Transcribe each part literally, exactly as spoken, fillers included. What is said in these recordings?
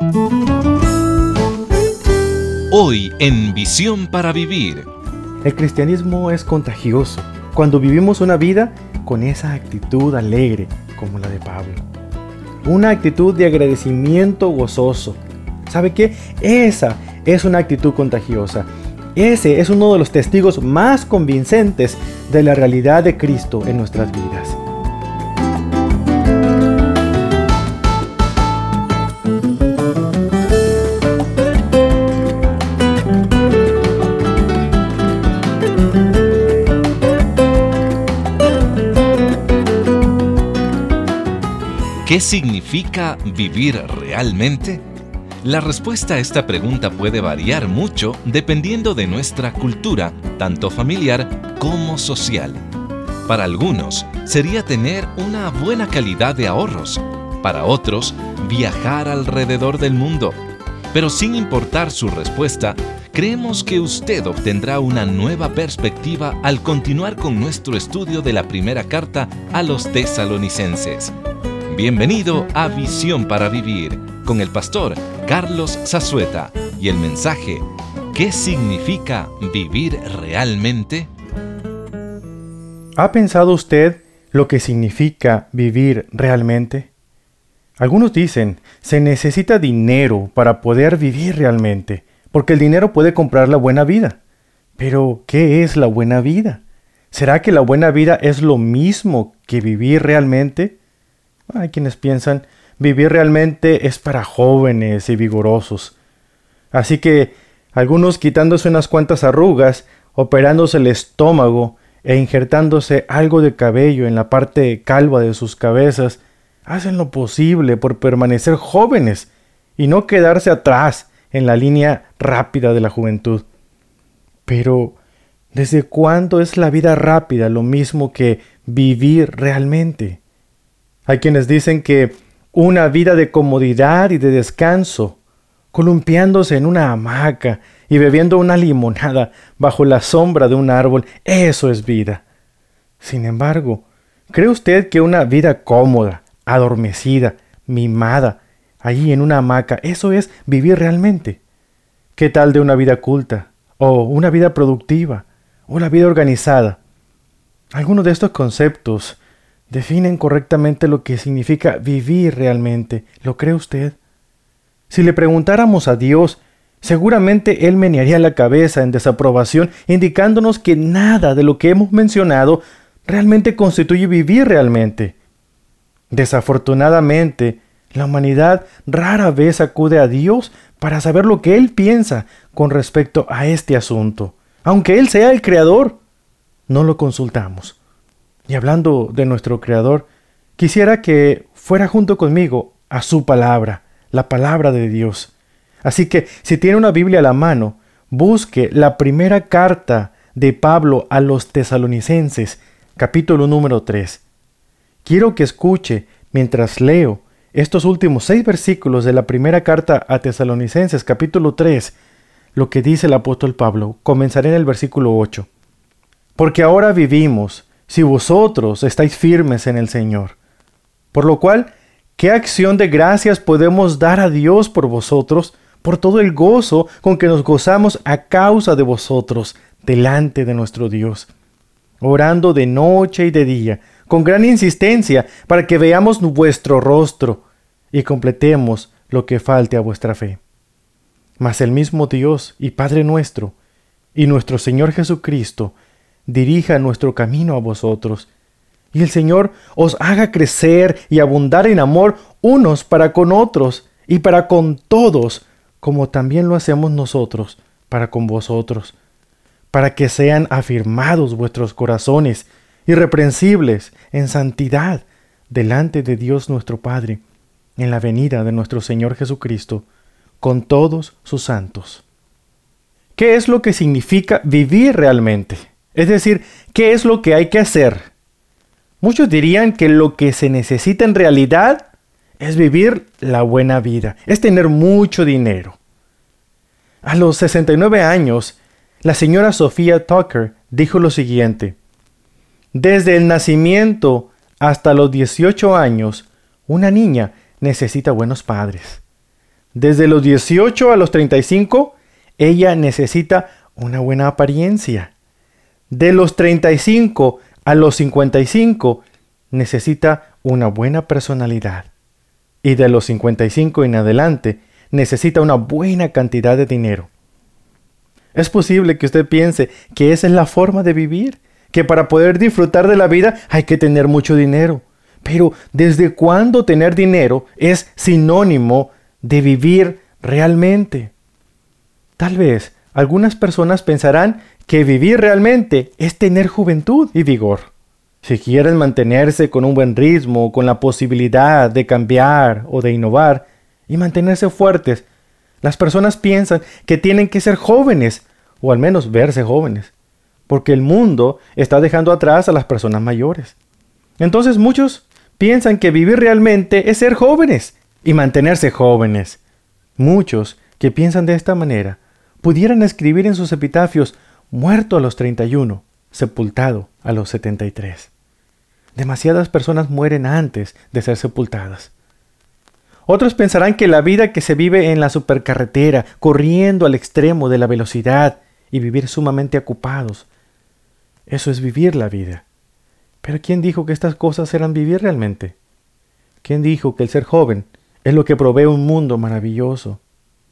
Hoy en Visión para Vivir. El cristianismo es contagioso cuando vivimos una vida con esa actitud alegre como la de Pablo. Una actitud de agradecimiento gozoso. ¿Sabe qué? Esa es una actitud contagiosa. Ese es uno de los testigos más convincentes de la realidad de Cristo en nuestras vidas. ¿Qué significa vivir realmente? La respuesta a esta pregunta puede variar mucho dependiendo de nuestra cultura, tanto familiar como social. Para algunos, sería tener una buena calidad de ahorros. Para otros, viajar alrededor del mundo. Pero sin importar su respuesta, creemos que usted obtendrá una nueva perspectiva al continuar con nuestro estudio de la primera carta a los tesalonicenses. Bienvenido a Visión para Vivir, con el pastor Carlos Zazueta y el mensaje ¿qué significa vivir realmente? ¿Ha pensado usted lo que significa vivir realmente? Algunos dicen, se necesita dinero para poder vivir realmente, porque el dinero puede comprar la buena vida. Pero, ¿qué es la buena vida? ¿Será que la buena vida es lo mismo que vivir realmente? Hay quienes piensan, vivir realmente es para jóvenes y vigorosos. Así que algunos quitándose unas cuantas arrugas, operándose el estómago e injertándose algo de cabello en la parte calva de sus cabezas, hacen lo posible por permanecer jóvenes y no quedarse atrás en la línea rápida de la juventud. Pero, ¿desde cuándo es la vida rápida lo mismo que vivir realmente? Hay quienes dicen que una vida de comodidad y de descanso, columpiándose en una hamaca y bebiendo una limonada bajo la sombra de un árbol, eso es vida. Sin embargo, ¿cree usted que una vida cómoda, adormecida, mimada, allí en una hamaca, eso es vivir realmente? ¿Qué tal de una vida culta, o una vida productiva, o la vida organizada? Algunos de estos conceptos definen correctamente lo que significa vivir realmente. ¿Lo cree usted? Si le preguntáramos a Dios, seguramente Él menearía la cabeza en desaprobación, indicándonos que nada de lo que hemos mencionado realmente constituye vivir realmente. Desafortunadamente, la humanidad rara vez acude a Dios para saber lo que Él piensa con respecto a este asunto. Aunque Él sea el Creador, no lo consultamos. Y hablando de nuestro Creador, quisiera que fuera junto conmigo a su palabra, la palabra de Dios. Así que, si tiene una Biblia a la mano, busque la primera carta de Pablo a los tesalonicenses, capítulo número tres. Quiero que escuche, mientras leo estos últimos seis versículos de la primera carta a tesalonicenses, capítulo tres, lo que dice el apóstol Pablo. Comenzaré en el versículo ocho. Porque ahora vivimos, si vosotros estáis firmes en el Señor. Por lo cual, ¿qué acción de gracias podemos dar a Dios por vosotros, por todo el gozo con que nos gozamos a causa de vosotros, delante de nuestro Dios? Orando de noche y de día, con gran insistencia, para que veamos vuestro rostro y completemos lo que falte a vuestra fe. Mas el mismo Dios y Padre nuestro, y nuestro Señor Jesucristo, dirija nuestro camino a vosotros, y el Señor os haga crecer y abundar en amor unos para con otros y para con todos, como también lo hacemos nosotros para con vosotros, para que sean afirmados vuestros corazones, irreprensibles en santidad, delante de Dios nuestro Padre, en la venida de nuestro Señor Jesucristo, con todos sus santos. ¿Qué es lo que significa vivir realmente? Es decir, ¿qué es lo que hay que hacer? Muchos dirían que lo que se necesita en realidad es vivir la buena vida, es tener mucho dinero. A los sesenta y nueve años, la señora Sophia Tucker dijo lo siguiente: desde el nacimiento hasta los dieciocho años, una niña necesita buenos padres. Desde los dieciocho a los treinta y cinco, ella necesita una buena apariencia. De los treinta y cinco a los cincuenta y cinco, necesita una buena personalidad. Y de los cincuenta y cinco en adelante, necesita una buena cantidad de dinero. Es posible que usted piense que esa es la forma de vivir, que para poder disfrutar de la vida hay que tener mucho dinero. Pero ¿desde cuándo tener dinero es sinónimo de vivir realmente? Tal vez algunas personas pensarán que vivir realmente es tener juventud y vigor. Si quieren mantenerse con un buen ritmo, con la posibilidad de cambiar o de innovar y mantenerse fuertes, las personas piensan que tienen que ser jóvenes, o al menos verse jóvenes, porque el mundo está dejando atrás a las personas mayores. Entonces muchos piensan que vivir realmente es ser jóvenes y mantenerse jóvenes. Muchos que piensan de esta manera pudieran escribir en sus epitafios: muerto a los treinta y uno, sepultado a los setenta y tres. Demasiadas personas mueren antes de ser sepultadas. Otros pensarán que la vida que se vive en la supercarretera, corriendo al extremo de la velocidad y vivir sumamente ocupados, eso es vivir la vida. Pero ¿quién dijo que estas cosas eran vivir realmente? ¿Quién dijo que el ser joven es lo que provee un mundo maravilloso?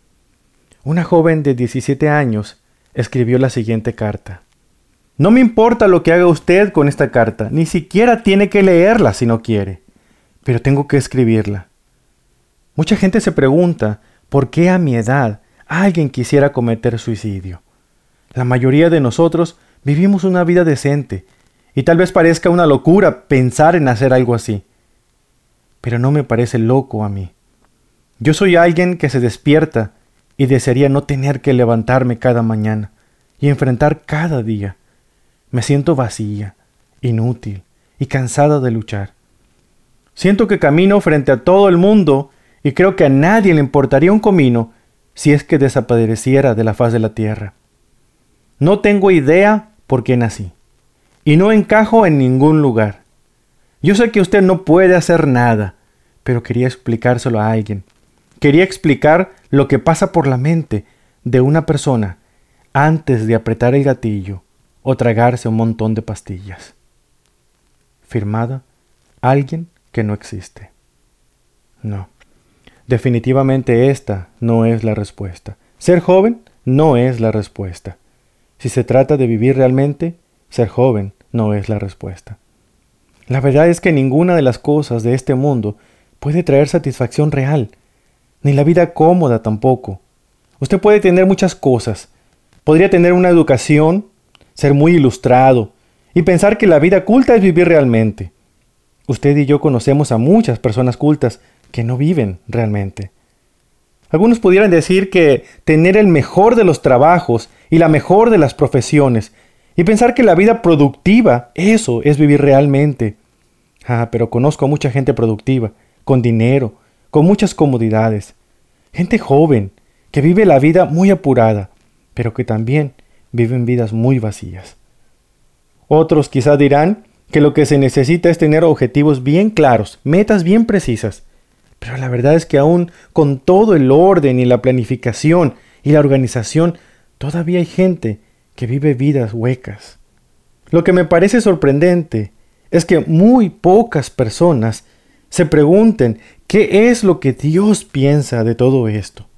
Una joven de diecisiete años escribió la siguiente carta: no me importa lo que haga usted con esta carta, ni siquiera tiene que leerla si no quiere, pero tengo que escribirla. Mucha gente se pregunta por qué a mi edad alguien quisiera cometer suicidio. La mayoría de nosotros vivimos una vida decente, y tal vez parezca una locura pensar en hacer algo así. Pero no me parece loco a mí. Yo soy alguien que se despierta y desearía no tener que levantarme cada mañana y enfrentar cada día. Me siento vacía, inútil y cansada de luchar. Siento que camino frente a todo el mundo y creo que a nadie le importaría un comino si es que desapareciera de la faz de la tierra. No tengo idea por qué nací y no encajo en ningún lugar. Yo sé que usted no puede hacer nada, pero quería explicárselo a alguien. Quería explicar lo que pasa por la mente de una persona antes de apretar el gatillo o tragarse un montón de pastillas. Firmada, alguien que no existe. No, definitivamente esta no es la respuesta. Ser joven no es la respuesta. Si se trata de vivir realmente, ser joven no es la respuesta. La verdad es que ninguna de las cosas de este mundo puede traer satisfacción real, ni la vida cómoda tampoco. Usted puede tener muchas cosas. Podría tener una educación, ser muy ilustrado y pensar que la vida culta es vivir realmente. Usted y yo conocemos a muchas personas cultas que no viven realmente. Algunos pudieran decir que tener el mejor de los trabajos y la mejor de las profesiones y pensar que la vida productiva, eso es vivir realmente. Ah, pero conozco a mucha gente productiva, con dinero, con muchas comodidades. Gente joven, que vive la vida muy apurada, pero que también viven vidas muy vacías. Otros quizás dirán que lo que se necesita es tener objetivos bien claros, metas bien precisas. Pero la verdad es que aún con todo el orden y la planificación y la organización, todavía hay gente que vive vidas huecas. Lo que me parece sorprendente es que muy pocas personas se pregunten qué es lo que Dios piensa de todo esto.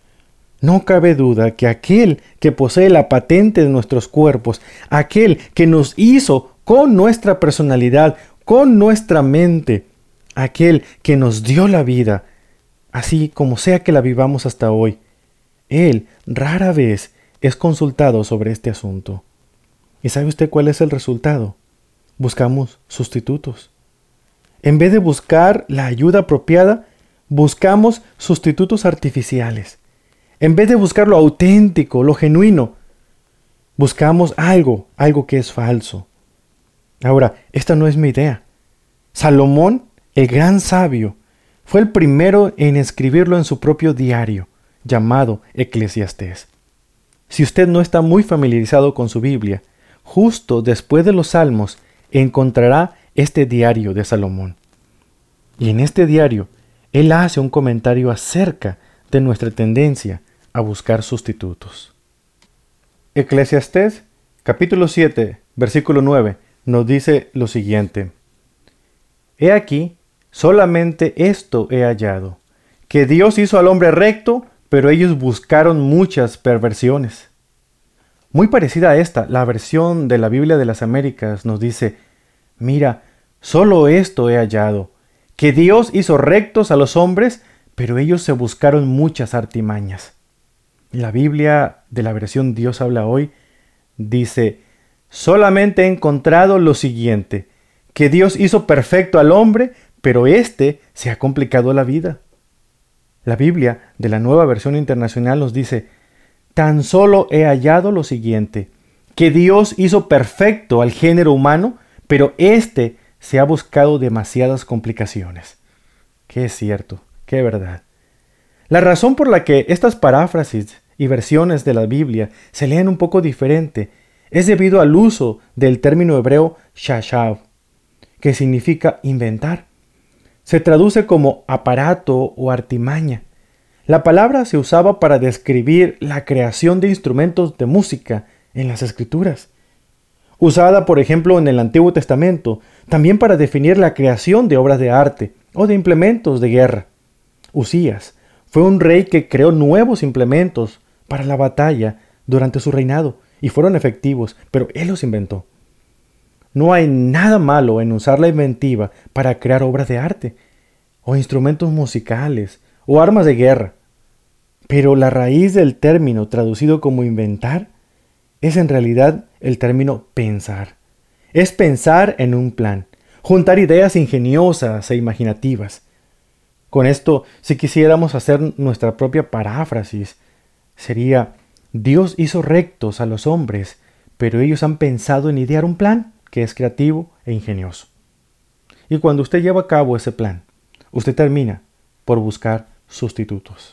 No cabe duda que aquel que posee la patente de nuestros cuerpos, aquel que nos hizo con nuestra personalidad, con nuestra mente, aquel que nos dio la vida, así como sea que la vivamos hasta hoy, Él rara vez es consultado sobre este asunto. ¿Y sabe usted cuál es el resultado? Buscamos sustitutos. En vez de buscar la ayuda apropiada, buscamos sustitutos artificiales. En vez de buscar lo auténtico, lo genuino, buscamos algo, algo que es falso. Ahora, esta no es mi idea. Salomón, el gran sabio, fue el primero en escribirlo en su propio diario, llamado Eclesiastés. Si usted no está muy familiarizado con su Biblia, justo después de los Salmos encontrará este diario de Salomón. Y en este diario, él hace un comentario acerca de nuestra tendencia a buscar sustitutos. Eclesiastés capítulo siete, versículo nueve nos dice lo siguiente: He aquí, solamente esto he hallado, que Dios hizo al hombre recto, pero ellos buscaron muchas perversiones. Muy parecida a esta, la versión de la Biblia de las Américas nos dice: Mira, solo esto he hallado, que Dios hizo rectos a los hombres, pero ellos se buscaron muchas artimañas. La Biblia de la versión Dios habla hoy dice: Solamente he encontrado lo siguiente, que Dios hizo perfecto al hombre, pero éste se ha complicado la vida. La Biblia de la Nueva Versión Internacional nos dice: Tan solo he hallado lo siguiente, que Dios hizo perfecto al género humano, pero éste se ha buscado demasiadas complicaciones. Qué cierto, qué verdad. La razón por la que estas paráfrasis y versiones de la Biblia se leen un poco diferente es debido al uso del término hebreo shashav, que significa inventar. Se traduce como aparato o artimaña. La palabra se usaba para describir la creación de instrumentos de música en las Escrituras. Usada, por ejemplo, en el Antiguo Testamento, también para definir la creación de obras de arte o de implementos de guerra. Usías fue un rey que creó nuevos implementos para la batalla durante su reinado y fueron efectivos, pero él los inventó. No hay nada malo en usar la inventiva para crear obras de arte, o instrumentos musicales, o armas de guerra. Pero la raíz del término traducido como inventar es en realidad el término pensar. Es pensar en un plan, juntar ideas ingeniosas e imaginativas. Con esto, si quisiéramos hacer nuestra propia paráfrasis, sería: Dios hizo rectos a los hombres, pero ellos han pensado en idear un plan que es creativo e ingenioso. Y cuando usted lleva a cabo ese plan, usted termina por buscar sustitutos.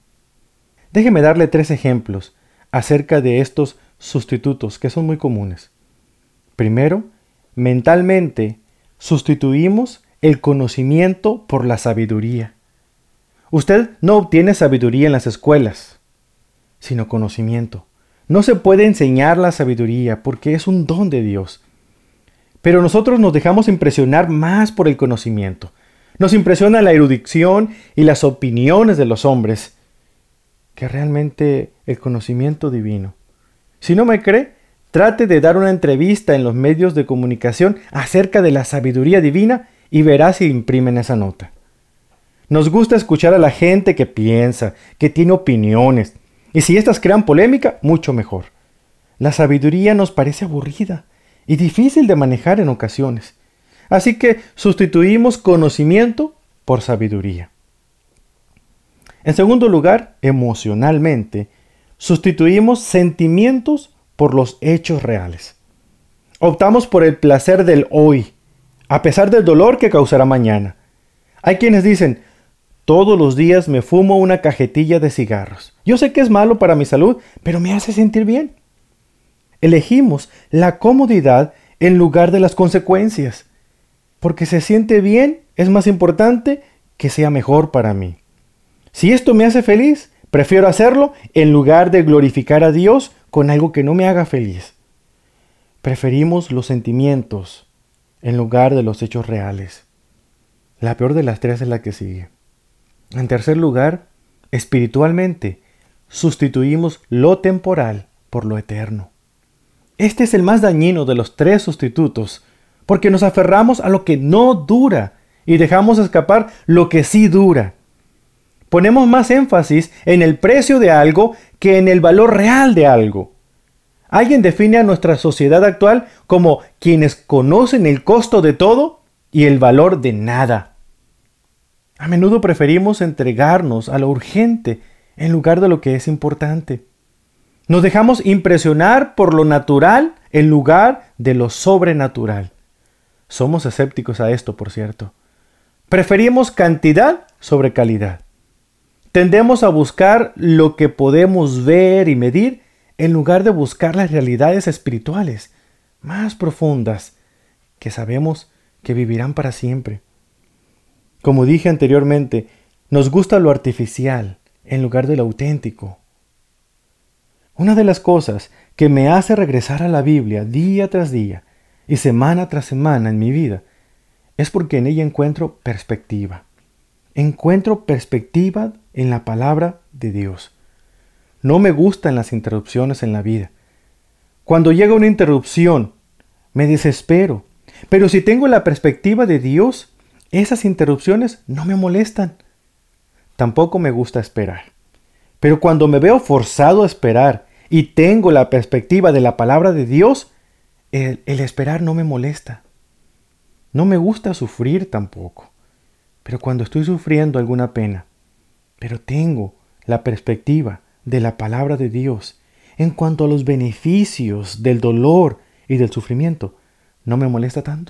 Déjeme darle tres ejemplos acerca de estos sustitutos que son muy comunes. Primero, mentalmente sustituimos el conocimiento por la sabiduría. Usted no obtiene sabiduría en las escuelas, sino conocimiento. No se puede enseñar la sabiduría porque es un don de Dios. Pero nosotros nos dejamos impresionar más por el conocimiento. Nos impresiona la erudición y las opiniones de los hombres que realmente el conocimiento divino. Si no me cree, trate de dar una entrevista en los medios de comunicación acerca de la sabiduría divina y verá si imprimen esa nota. Nos gusta escuchar a la gente que piensa, que tiene opiniones, y si éstas crean polémica, mucho mejor. La sabiduría nos parece aburrida y difícil de manejar en ocasiones. Así que sustituimos conocimiento por sabiduría. En segundo lugar, emocionalmente, sustituimos sentimientos por los hechos reales. Optamos por el placer del hoy, a pesar del dolor que causará mañana. Hay quienes dicen: todos los días me fumo una cajetilla de cigarros. Yo sé que es malo para mi salud, pero me hace sentir bien. Elegimos la comodidad en lugar de las consecuencias, porque se siente bien es más importante que sea mejor para mí. Si esto me hace feliz, prefiero hacerlo en lugar de glorificar a Dios con algo que no me haga feliz. Preferimos los sentimientos en lugar de los hechos reales. La peor de las tres es la que sigue. En tercer lugar, espiritualmente, sustituimos lo temporal por lo eterno. Este es el más dañino de los tres sustitutos, porque nos aferramos a lo que no dura y dejamos escapar lo que sí dura. Ponemos más énfasis en el precio de algo que en el valor real de algo. Alguien define a nuestra sociedad actual como quienes conocen el costo de todo y el valor de nada. A menudo preferimos entregarnos a lo urgente en lugar de lo que es importante. Nos dejamos impresionar por lo natural en lugar de lo sobrenatural. Somos escépticos a esto, por cierto. Preferimos cantidad sobre calidad. Tendemos a buscar lo que podemos ver y medir en lugar de buscar las realidades espirituales más profundas que sabemos que vivirán para siempre. Como dije anteriormente, nos gusta lo artificial, en lugar de lo auténtico. Una de las cosas que me hace regresar a la Biblia día tras día y semana tras semana en mi vida es porque en ella encuentro perspectiva. Encuentro perspectiva en la palabra de Dios. No me gustan las interrupciones en la vida. Cuando llega una interrupción, me desespero. Pero si tengo la perspectiva de Dios, esas interrupciones no me molestan. Tampoco me gusta esperar. Pero cuando me veo forzado a esperar y tengo la perspectiva de la palabra de Dios, el, el esperar no me molesta. No me gusta sufrir tampoco. Pero cuando estoy sufriendo alguna pena, pero tengo la perspectiva de la palabra de Dios en cuanto a los beneficios del dolor y del sufrimiento, no me molesta tanto.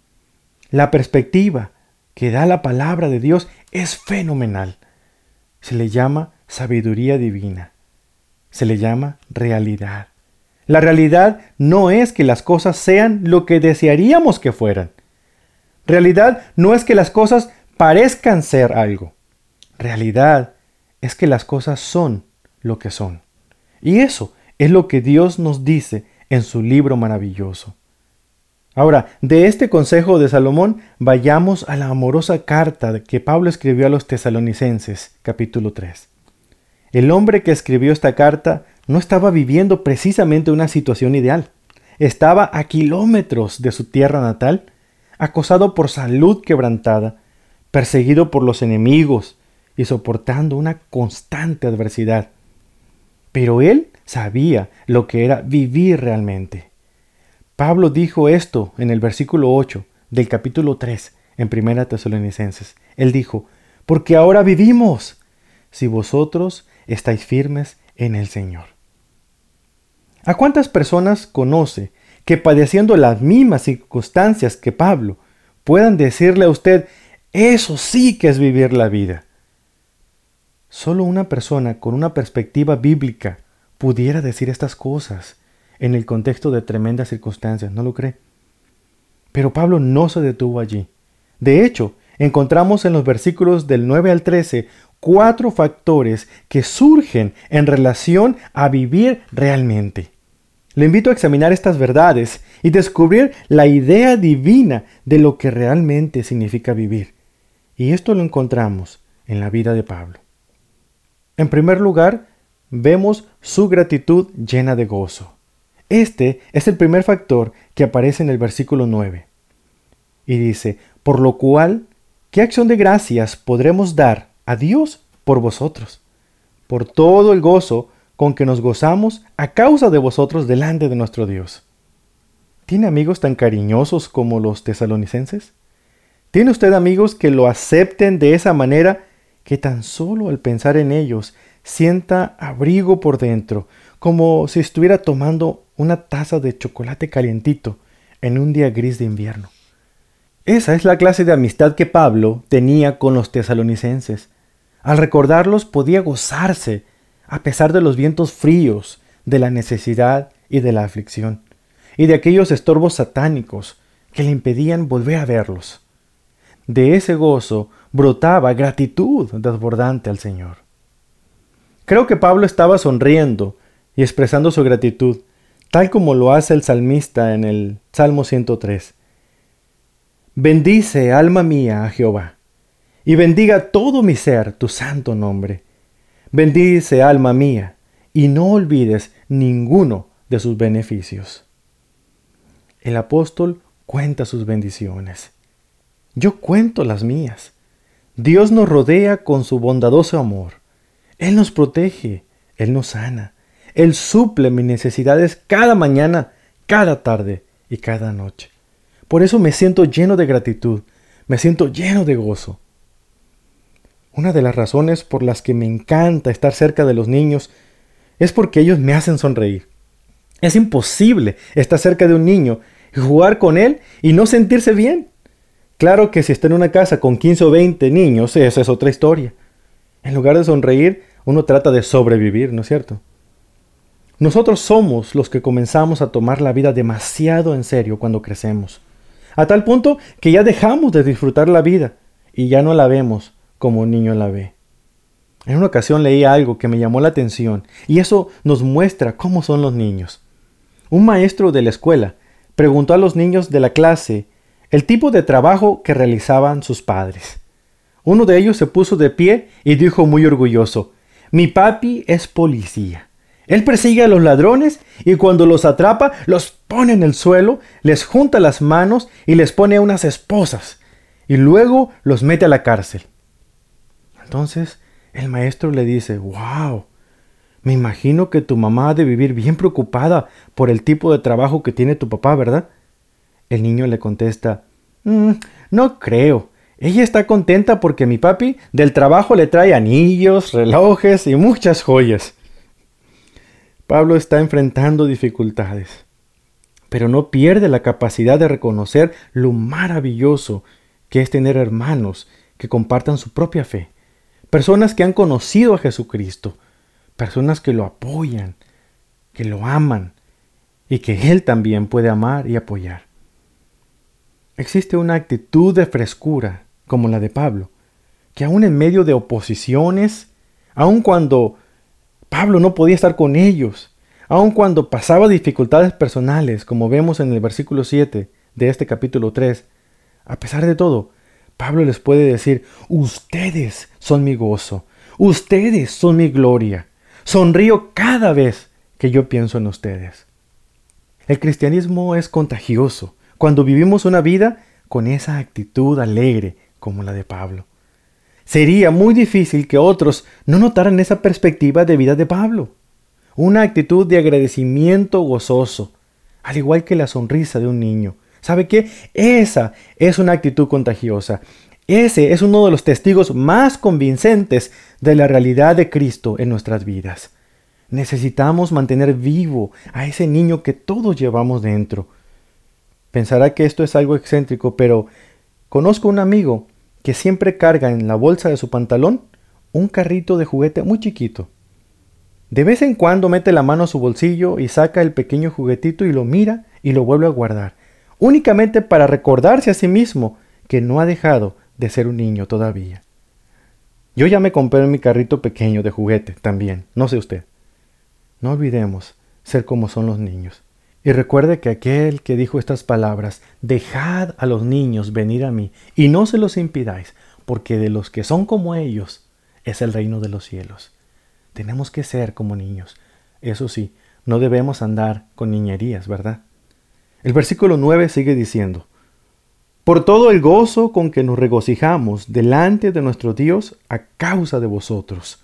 La perspectiva que da la palabra de Dios es fenomenal. Se le llama sabiduría divina. Se le llama realidad. La realidad no es que las cosas sean lo que desearíamos que fueran. Realidad no es que las cosas parezcan ser algo. Realidad es que las cosas son lo que son. Y eso es lo que Dios nos dice en su libro maravilloso. Ahora, de este consejo de Salomón, vayamos a la amorosa carta que Pablo escribió a los tesalonicenses, capítulo tres. El hombre que escribió esta carta no estaba viviendo precisamente una situación ideal. Estaba a kilómetros de su tierra natal, acosado por salud quebrantada, perseguido por los enemigos y soportando una constante adversidad. Pero él sabía lo que era vivir realmente. Pablo dijo esto en el versículo ocho del capítulo tres en Primera Tesalonicenses. Él dijo, porque ahora vivimos, si vosotros estáis firmes en el Señor. ¿A cuántas personas conoce que padeciendo las mismas circunstancias que Pablo puedan decirle a usted, eso sí que es vivir la vida? Solo una persona con una perspectiva bíblica pudiera decir estas cosas en el contexto de tremendas circunstancias, ¿no lo cree? Pero Pablo no se detuvo allí. De hecho, encontramos en los versículos del nueve al trece cuatro factores que surgen en relación a vivir realmente. Le invito a examinar estas verdades y descubrir la idea divina de lo que realmente significa vivir. Y esto lo encontramos en la vida de Pablo. En primer lugar, vemos su gratitud llena de gozo. Este es el primer factor que aparece en el versículo nueve. Y dice, por lo cual, ¿qué acción de gracias podremos dar a Dios por vosotros? Por todo el gozo con que nos gozamos a causa de vosotros delante de nuestro Dios. ¿Tiene amigos tan cariñosos como los tesalonicenses? ¿Tiene usted amigos que lo acepten de esa manera que tan solo al pensar en ellos sienta abrigo por dentro, como si estuviera tomando una taza de chocolate calientito en un día gris de invierno? Esa es la clase de amistad que Pablo tenía con los tesalonicenses. Al recordarlos podía gozarse a pesar de los vientos fríos, de la necesidad y de la aflicción, y de aquellos estorbos satánicos que le impedían volver a verlos. De ese gozo brotaba gratitud desbordante al Señor. Creo que Pablo estaba sonriendo y expresando su gratitud, tal como lo hace el salmista en el Salmo ciento tres. Bendice, alma mía, a Jehová, y bendiga todo mi ser tu santo nombre. Bendice, alma mía, y no olvides ninguno de sus beneficios. El apóstol cuenta sus bendiciones. Yo cuento las mías. Dios nos rodea con su bondadoso amor. Él nos protege, Él nos sana. Él suple mis necesidades cada mañana, cada tarde y cada noche. Por eso me siento lleno de gratitud, me siento lleno de gozo. Una de las razones por las que me encanta estar cerca de los niños es porque ellos me hacen sonreír. Es imposible estar cerca de un niño y jugar con él y no sentirse bien. Claro que si está en una casa con quince o veinte niños, esa es otra historia. En lugar de sonreír, uno trata de sobrevivir, ¿no es cierto? Nosotros somos los que comenzamos a tomar la vida demasiado en serio cuando crecemos, a tal punto que ya dejamos de disfrutar la vida y ya no la vemos como un niño la ve. En una ocasión leí algo que me llamó la atención y eso nos muestra cómo son los niños. Un maestro de la escuela preguntó a los niños de la clase el tipo de trabajo que realizaban sus padres. Uno de ellos se puso de pie y dijo muy orgulloso: «Mi papi es policía. Él persigue a los ladrones y cuando los atrapa los pone en el suelo, les junta las manos y les pone unas esposas y luego los mete a la cárcel». Entonces el maestro le dice: «Wow, me imagino que tu mamá ha de vivir bien preocupada por el tipo de trabajo que tiene tu papá, ¿verdad?». El niño le contesta: «Mm, no creo. Ella está contenta porque mi papi del trabajo le trae anillos, relojes y muchas joyas». Pablo está enfrentando dificultades, pero no pierde la capacidad de reconocer lo maravilloso que es tener hermanos que compartan su propia fe, personas que han conocido a Jesucristo, personas que lo apoyan, que lo aman y que Él también puede amar y apoyar. Existe una actitud de frescura como la de Pablo, que aún en medio de oposiciones, aun cuando Pablo no podía estar con ellos, aun cuando pasaba dificultades personales, como vemos en el versículo siete de este capítulo tres, a pesar de todo, Pablo les puede decir: «Ustedes son mi gozo, ustedes son mi gloria, sonrío cada vez que yo pienso en ustedes». El cristianismo es contagioso cuando vivimos una vida con esa actitud alegre como la de Pablo. Sería muy difícil que otros no notaran esa perspectiva de vida de Pablo. Una actitud de agradecimiento gozoso, al igual que la sonrisa de un niño. ¿Sabe qué? Esa es una actitud contagiosa. Ese es uno de los testigos más convincentes de la realidad de Cristo en nuestras vidas. Necesitamos mantener vivo a ese niño que todos llevamos dentro. Pensará que esto es algo excéntrico, pero conozco un amigo que siempre carga en la bolsa de su pantalón un carrito de juguete muy chiquito. De vez en cuando mete la mano a su bolsillo y saca el pequeño juguetito y lo mira y lo vuelve a guardar, únicamente para recordarse a sí mismo que no ha dejado de ser un niño todavía. Yo ya me compré mi carrito pequeño de juguete también, no sé usted. No olvidemos ser como son los niños. Y recuerde que aquel que dijo estas palabras: «Dejad a los niños venir a mí, y no se los impidáis, porque de los que son como ellos es el reino de los cielos». Tenemos que ser como niños. Eso sí, no debemos andar con niñerías, ¿verdad? El versículo nueve sigue diciendo: «Por todo el gozo con que nos regocijamos delante de nuestro Dios a causa de vosotros».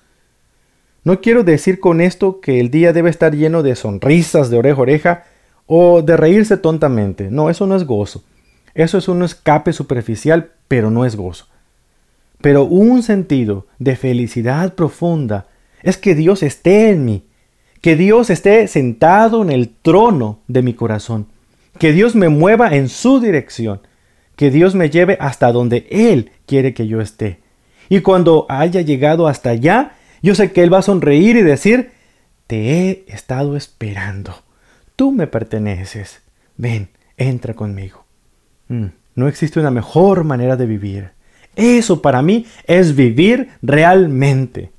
No quiero decir con esto que el día debe estar lleno de sonrisas de oreja a oreja o de reírse tontamente. No, eso no es gozo. Eso es un escape superficial, pero no es gozo. Pero un sentido de felicidad profunda es que Dios esté en mí, que Dios esté sentado en el trono de mi corazón, que Dios me mueva en su dirección, que Dios me lleve hasta donde Él quiere que yo esté. Y cuando haya llegado hasta allá, yo sé que Él va a sonreír y decir: «Te he estado esperando. Tú me perteneces. Ven, entra conmigo». Mm, no existe una mejor manera de vivir. Eso para mí es vivir realmente.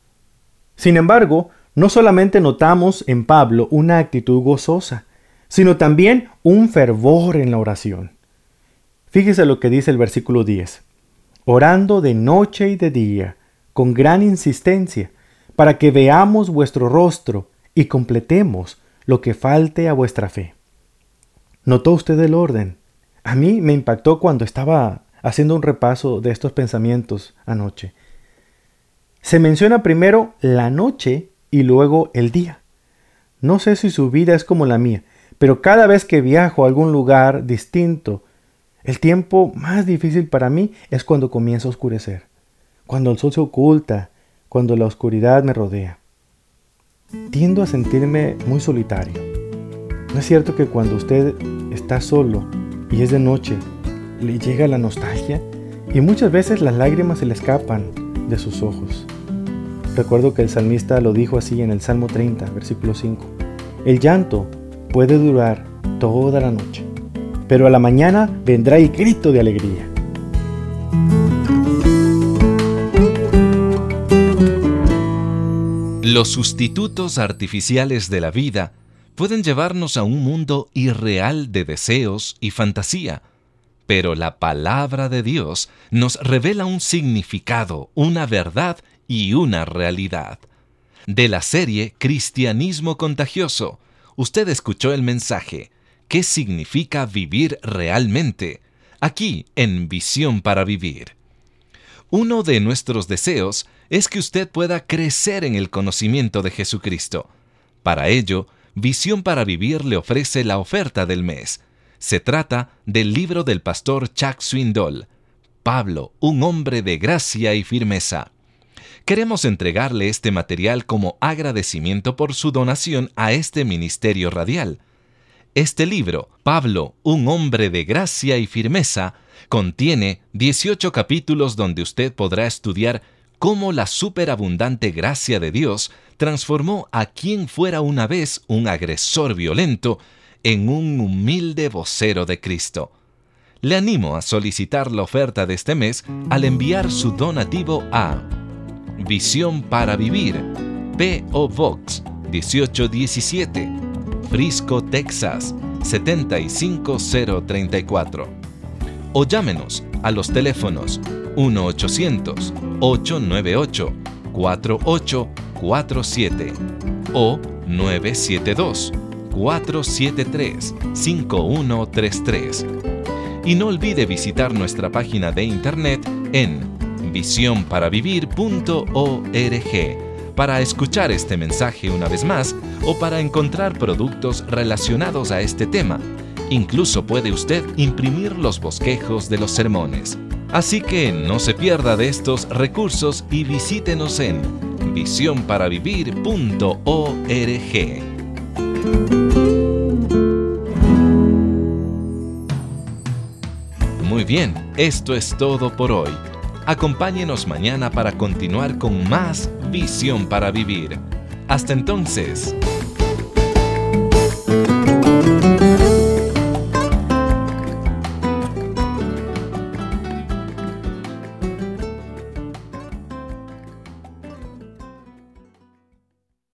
Sin embargo, no solamente notamos en Pablo una actitud gozosa, sino también un fervor en la oración. Fíjese lo que dice el versículo diez. «Orando de noche y de día, con gran insistencia, para que veamos vuestro rostro y completemos lo que falte a vuestra fe». ¿Notó usted el orden? A mí me impactó cuando estaba haciendo un repaso de estos pensamientos anoche. Se menciona primero la noche y luego el día. No sé si su vida es como la mía, pero cada vez que viajo a algún lugar distinto, el tiempo más difícil para mí es cuando comienza a oscurecer, cuando el sol se oculta, cuando la oscuridad me rodea. Tiendo a sentirme muy solitario. ¿No es cierto que cuando usted está solo y es de noche, le llega la nostalgia y muchas veces las lágrimas se le escapan de sus ojos? Recuerdo que el salmista lo dijo así en el Salmo treinta, versículo cinco. «El llanto puede durar toda la noche, pero a la mañana vendrá el grito de alegría». Los sustitutos artificiales de la vida pueden llevarnos a un mundo irreal de deseos y fantasía, pero la palabra de Dios nos revela un significado, una verdad y una realidad. De la serie Cristianismo Contagioso, usted escuchó el mensaje ¿Qué significa vivir realmente? Aquí en Visión para Vivir. Uno de nuestros deseos es que usted pueda crecer en el conocimiento de Jesucristo. Para ello, Visión para Vivir le ofrece la oferta del mes. Se trata del libro del pastor Chuck Swindoll, Pablo, un hombre de gracia y firmeza. Queremos entregarle este material como agradecimiento por su donación a este ministerio radial. Este libro, Pablo, un hombre de gracia y firmeza, contiene dieciocho capítulos donde usted podrá estudiar cómo la superabundante gracia de Dios transformó a quien fuera una vez un agresor violento en un humilde vocero de Cristo. Le animo a solicitar la oferta de este mes al enviar su donativo a Visión para Vivir, P O Box dieciocho diecisiete, Frisco, Texas siete cinco cero tres cuatro. O llámenos a los teléfonos uno ochocientos, ocho nueve ocho, cuatro ocho cuatro siete o nueve siete dos, cuatro siete tres, cinco uno tres tres. Y no olvide visitar nuestra página de internet en visión para vivir punto org para escuchar este mensaje una vez más o para encontrar productos relacionados a este tema. Incluso puede usted imprimir los bosquejos de los sermones. Así que no se pierda de estos recursos y visítenos en visión para vivir punto org. Muy bien, esto es todo por hoy. Acompáñenos mañana para continuar con más Visión para Vivir. Hasta entonces.